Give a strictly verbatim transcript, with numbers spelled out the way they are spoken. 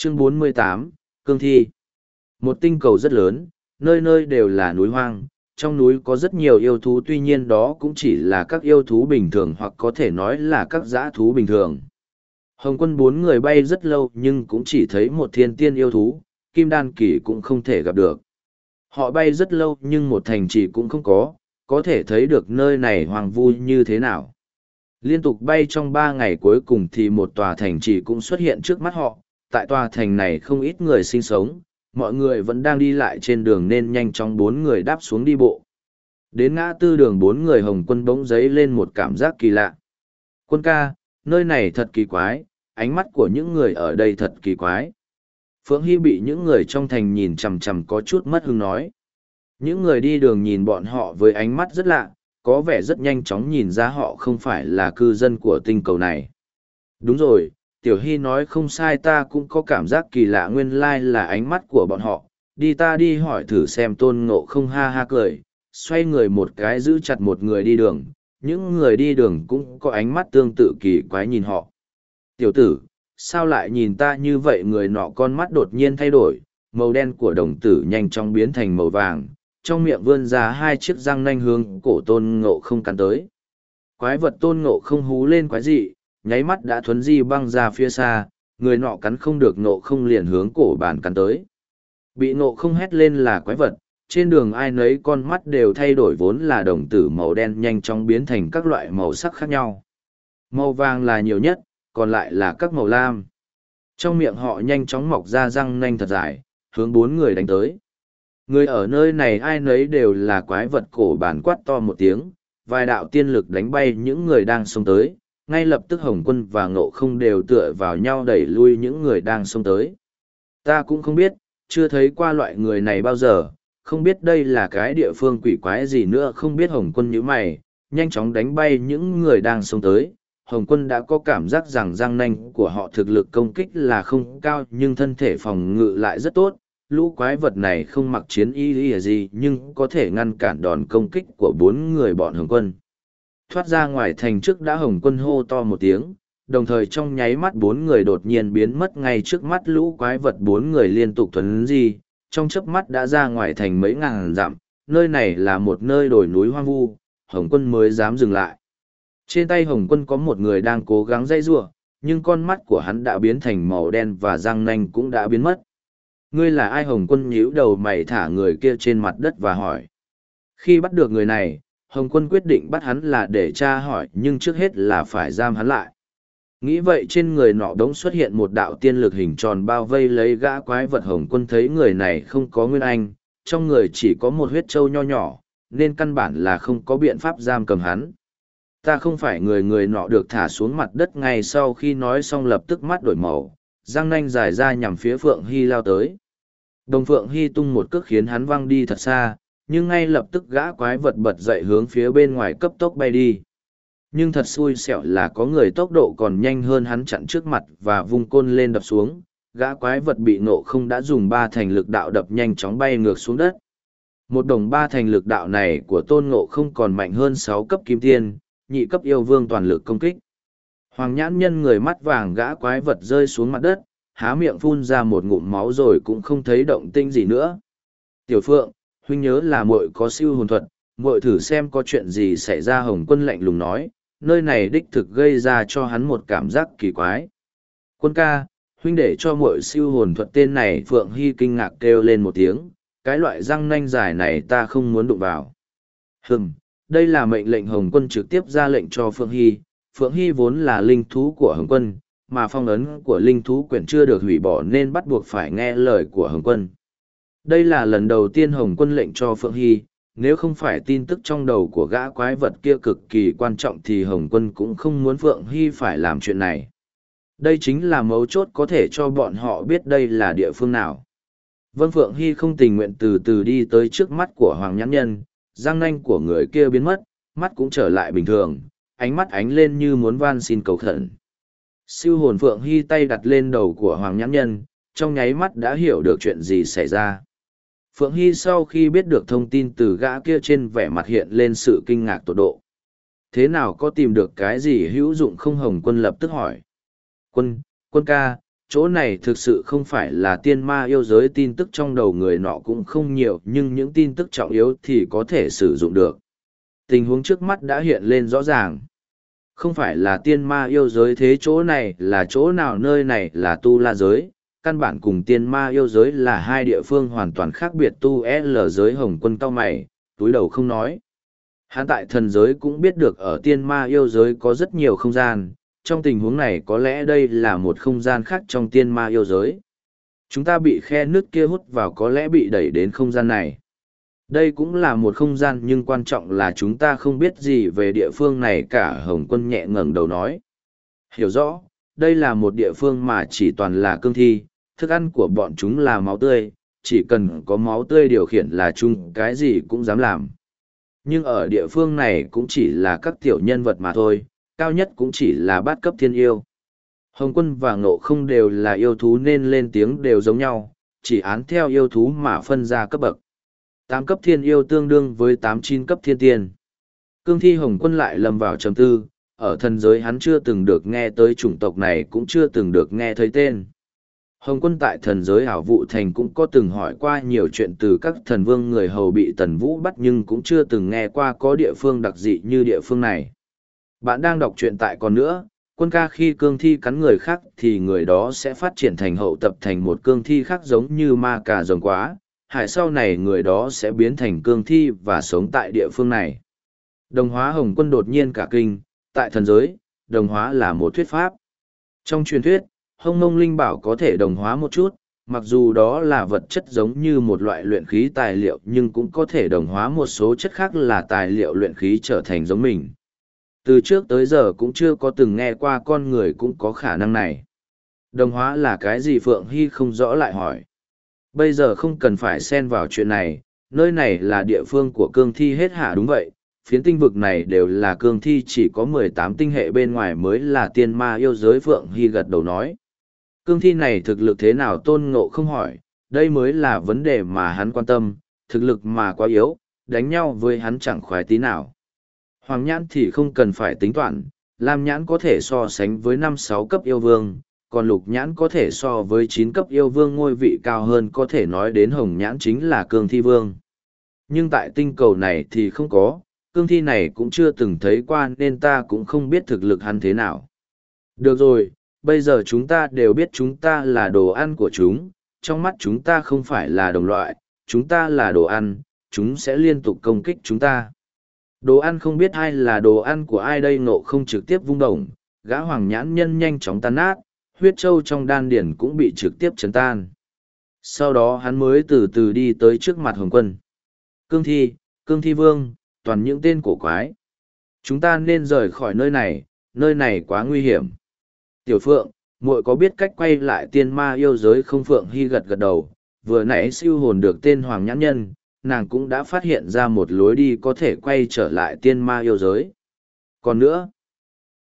Chương bốn mươi tám, Cương Thi. Một tinh cầu rất lớn, nơi nơi đều là núi hoang, trong núi có rất nhiều yêu thú, tuy nhiên đó cũng chỉ là các yêu thú bình thường hoặc có thể nói là các dã thú bình thường. Hồng Quân bốn người bay rất lâu nhưng cũng chỉ thấy một thiên tiên yêu thú, kim đan kỳ cũng không thể gặp được. Họ bay rất lâu nhưng một thành trì cũng không có, có thể thấy được nơi này hoang vu như thế nào. Liên tục bay trong ba ngày cuối cùng thì một tòa thành trì cũng xuất hiện trước mắt họ. Tại tòa thành này không ít người sinh sống, mọi người vẫn đang đi lại trên đường nên nhanh chóng bốn người đáp xuống đi bộ. Đến ngã tư đường bốn người Hồng Quân bỗng dấy lên một cảm giác kỳ lạ. Quân ca, nơi này thật kỳ quái, ánh mắt của những người ở đây thật kỳ quái. Phượng Hy bị những người trong thành nhìn chằm chằm có chút mất hứng nói. Những người đi đường nhìn bọn họ với ánh mắt rất lạ, có vẻ rất nhanh chóng nhìn ra họ không phải là cư dân của tinh cầu này. Đúng rồi, Tiểu Hy nói không sai, ta cũng có cảm giác kỳ lạ, nguyên lai là ánh mắt của bọn họ. Đi ta đi hỏi thử xem. Tôn Ngộ không ha ha cười, xoay người một cái giữ chặt một người đi đường. Những người đi đường cũng có ánh mắt tương tự kỳ quái nhìn họ. Tiểu tử, sao lại nhìn ta như vậy? Người nọ con mắt đột nhiên thay đổi, màu đen của đồng tử nhanh chóng biến thành màu vàng, trong miệng vươn ra hai chiếc răng nanh hướng cổ Tôn Ngộ không cắn tới. Quái vật Tôn Ngộ không hú lên quái dị, nháy mắt đã thuấn di băng ra phía xa, người nọ cắn không được Ngộ không liền hướng cổ bàn cắn tới. Bị Ngộ không hét lên là quái vật, trên đường ai nấy con mắt đều thay đổi, vốn là đồng tử màu đen nhanh chóng biến thành các loại màu sắc khác nhau. Màu vàng là nhiều nhất, còn lại là các màu lam. Trong miệng họ nhanh chóng mọc ra răng nanh thật dài, hướng bốn người đánh tới. Người ở nơi này ai nấy đều là quái vật, cổ bàn quát to một tiếng, vài đạo tiên lực đánh bay những người đang xông tới, ngay lập tức Hồng Quân và Ngộ không đều tựa vào nhau đẩy lui những người đang xông tới. Ta cũng không biết, chưa thấy qua loại người này bao giờ, không biết đây là cái địa phương quỷ quái gì nữa, không biết. Hồng Quân nhíu mày, nhanh chóng đánh bay những người đang xông tới. Hồng Quân đã có cảm giác rằng răng nanh của họ thực lực công kích là không cao nhưng thân thể phòng ngự lại rất tốt. Lũ quái vật này không mặc chiến y gì nhưng có thể ngăn cản đòn công kích của bốn người bọn Hồng Quân. Thoát ra ngoài thành trước đã, Hồng Quân hô to một tiếng, đồng thời trong nháy mắt bốn người đột nhiên biến mất ngay trước mắt lũ quái vật. Bốn người liên tục thuấn di, trong chớp mắt đã ra ngoài thành mấy ngàn dặm. Nơi này là một nơi đồi núi hoang vu, Hồng Quân mới dám dừng lại. Trên tay Hồng Quân có một người đang cố gắng dãy giụa, nhưng con mắt của hắn đã biến thành màu đen và răng nanh cũng đã biến mất. Ngươi là ai? Hồng Quân nhíu đầu mày thả người kia trên mặt đất và hỏi. Khi bắt được người này, Hồng Quân quyết định bắt hắn là để tra hỏi, nhưng trước hết là phải giam hắn lại. Nghĩ vậy trên người nọ đống xuất hiện một đạo tiên lực hình tròn bao vây lấy gã quái vật. Hồng Quân thấy người này không có nguyên anh, trong người chỉ có một huyết trâu nho nhỏ, nên căn bản là không có biện pháp giam cầm hắn. Ta không phải người. Người nọ được thả xuống mặt đất ngay sau khi nói xong lập tức mắt đổi màu, răng nanh dài ra nhằm phía Phượng Hy lao tới. Đồng Phượng Hy tung một cước khiến hắn văng đi thật xa, nhưng ngay lập tức gã quái vật bật dậy hướng phía bên ngoài cấp tốc bay đi. Nhưng thật xui xẻo là có người tốc độ còn nhanh hơn hắn chặn trước mặt và vung côn lên đập xuống. Gã quái vật bị Ngộ không đã dùng ba thành lực đạo đập nhanh chóng bay ngược xuống đất. Một đồng ba thành lực đạo này của Tôn Ngộ không còn mạnh hơn sáu cấp kim tiên, nhị cấp yêu vương toàn lực công kích. Hoàng Nhãn Nhân người mắt vàng, gã quái vật rơi xuống mặt đất, há miệng phun ra một ngụm máu rồi cũng không thấy động tĩnh gì nữa. Tiểu Phượng, huynh nhớ là muội có siêu hồn thuật, muội thử xem có chuyện gì xảy ra. Hồng Quân lạnh lùng nói, nơi này đích thực gây ra cho hắn một cảm giác kỳ quái. Quân ca, huynh để cho muội siêu hồn thuật. Tên này Phượng Hy kinh ngạc kêu lên một tiếng, cái loại răng nanh dài này ta không muốn đụng vào. Hừm, đây là mệnh lệnh. Hồng Quân trực tiếp ra lệnh cho Phượng Hy. Phượng Hy vốn là linh thú của Hồng Quân, mà phong ấn của linh thú quyển chưa được hủy bỏ nên bắt buộc phải nghe lời của Hồng Quân. Đây là lần đầu tiên Hồng Quân lệnh cho Phượng Hy, nếu không phải tin tức trong đầu của gã quái vật kia cực kỳ quan trọng thì Hồng Quân cũng không muốn Phượng Hy phải làm chuyện này. Đây chính là mấu chốt có thể cho bọn họ biết đây là địa phương nào. Vân Phượng Hy không tình nguyện từ từ đi tới trước mắt của Hoàng Nhãn Nhân, răng nanh của người kia biến mất, mắt cũng trở lại bình thường, ánh mắt ánh lên như muốn van xin cầu khẩn. Siêu hồn Phượng Hy tay đặt lên đầu của Hoàng Nhãn Nhân, trong nháy mắt đã hiểu được chuyện gì xảy ra. Phượng Hy sau khi biết được thông tin từ gã kia trên vẻ mặt hiện lên sự kinh ngạc tột độ. Thế nào có tìm được cái gì hữu dụng không? Hồng Quân lập tức hỏi. Quân, quân ca, chỗ này thực sự không phải là tiên ma yêu giới, tin tức trong đầu người nọ cũng không nhiều, nhưng những tin tức trọng yếu thì có thể sử dụng được. Tình huống trước mắt đã hiện lên rõ ràng. Không phải là tiên ma yêu giới, thế chỗ này là chỗ nào? Nơi này là tu la giới, căn bản cùng tiên ma yêu giới là hai địa phương hoàn toàn khác biệt. Tu L giới. Hồng Quân cau mày, túi đầu không nói. Hắn tại thần giới cũng biết được ở tiên ma yêu giới có rất nhiều không gian, trong tình huống này có lẽ đây là một không gian khác trong tiên ma yêu giới. Chúng ta bị khe nước kia hút vào, có lẽ bị đẩy đến không gian này. Đây cũng là một không gian, nhưng quan trọng là chúng ta không biết gì về địa phương này cả. Hồng Quân nhẹ ngẩng đầu nói. Hiểu rõ, đây là một địa phương mà chỉ toàn là cương thi, thức ăn của bọn chúng là máu tươi, chỉ cần có máu tươi điều khiển là chúng cái gì cũng dám làm. Nhưng ở địa phương này cũng chỉ là các tiểu nhân vật mà thôi, cao nhất cũng chỉ là bát cấp thiên yêu. Hồng Quân và Ngộ Không đều là yêu thú nên lên tiếng đều giống nhau, chỉ án theo yêu thú mà phân ra cấp bậc. Tám cấp thiên yêu tương đương với tám chín cấp thiên tiên. Cương thi. Hồng Quân lại lầm vào trầm tư, ở thần giới hắn chưa từng được nghe tới chủng tộc này, cũng chưa từng được nghe thấy tên. Hồng Quân tại thần giới Hảo Vụ Thành cũng có từng hỏi qua nhiều chuyện từ các thần vương người hầu bị Tần Vũ bắt, nhưng cũng chưa từng nghe qua có địa phương đặc dị như địa phương này. Bạn đang đọc truyện tại Còn Nữa, Quân ca. Khi cương thi cắn người khác thì người đó sẽ phát triển thành hậu tập thành một cương thi khác, giống như ma cà rồng quá. Hải sau này người đó sẽ biến thành cương thi và sống tại địa phương này. Đồng hóa. Hồng Quân đột nhiên cả kinh, tại thần giới, đồng hóa là một thuyết pháp. Trong truyền thuyết, Hồng Mông Linh Bảo có thể đồng hóa một chút, mặc dù đó là vật chất giống như một loại luyện khí tài liệu, nhưng cũng có thể đồng hóa một số chất khác là tài liệu luyện khí trở thành giống mình. Từ trước tới giờ cũng chưa có từng nghe qua con người cũng có khả năng này. Đồng hóa là cái gì? Phượng Hy không rõ lại hỏi. Bây giờ không cần phải xen vào chuyện này, nơi này là địa phương của cương thi hết hả? Đúng vậy, phiến tinh vực này đều là cương thi, chỉ có mười tám tinh hệ bên ngoài mới là tiên ma yêu giới. Phượng Hy gật đầu nói. Cương thi này thực lực thế nào? Tôn Ngộ không hỏi, đây mới là vấn đề mà hắn quan tâm, thực lực mà quá yếu, đánh nhau với hắn chẳng khoái tí nào. Hoàng nhãn thì không cần phải tính toán, lam nhãn có thể so sánh với năm sáu cấp yêu vương, còn lục nhãn có thể so với chín cấp yêu vương, ngôi vị cao hơn có thể nói đến hồng nhãn chính là cương thi vương. Nhưng tại tinh cầu này thì không có, cương thi này cũng chưa từng thấy qua nên ta cũng không biết thực lực hắn thế nào. Được rồi, bây giờ chúng ta đều biết chúng ta là đồ ăn của chúng, trong mắt chúng ta không phải là đồng loại, chúng ta là đồ ăn, chúng sẽ liên tục công kích chúng ta. Đồ ăn không biết ai là đồ ăn của ai đây? Ngộ không trực tiếp vung đồng, gã hoàng nhãn nhân nhanh chóng tan nát, huyết châu trong đan điển cũng bị trực tiếp chấn tan. Sau đó hắn mới từ từ đi tới trước mặt Hồng Quân. Cương thi, cương thi vương, toàn những tên cổ quái. Chúng ta nên rời khỏi nơi này, nơi này quá nguy hiểm. Tiểu Phượng, muội có biết cách quay lại tiên ma yêu giới không? Phượng Hy gật gật đầu, vừa nãy siêu hồn được tên hoàng nhãn nhân, nàng cũng đã phát hiện ra một lối đi có thể quay trở lại tiên ma yêu giới. Còn nữa,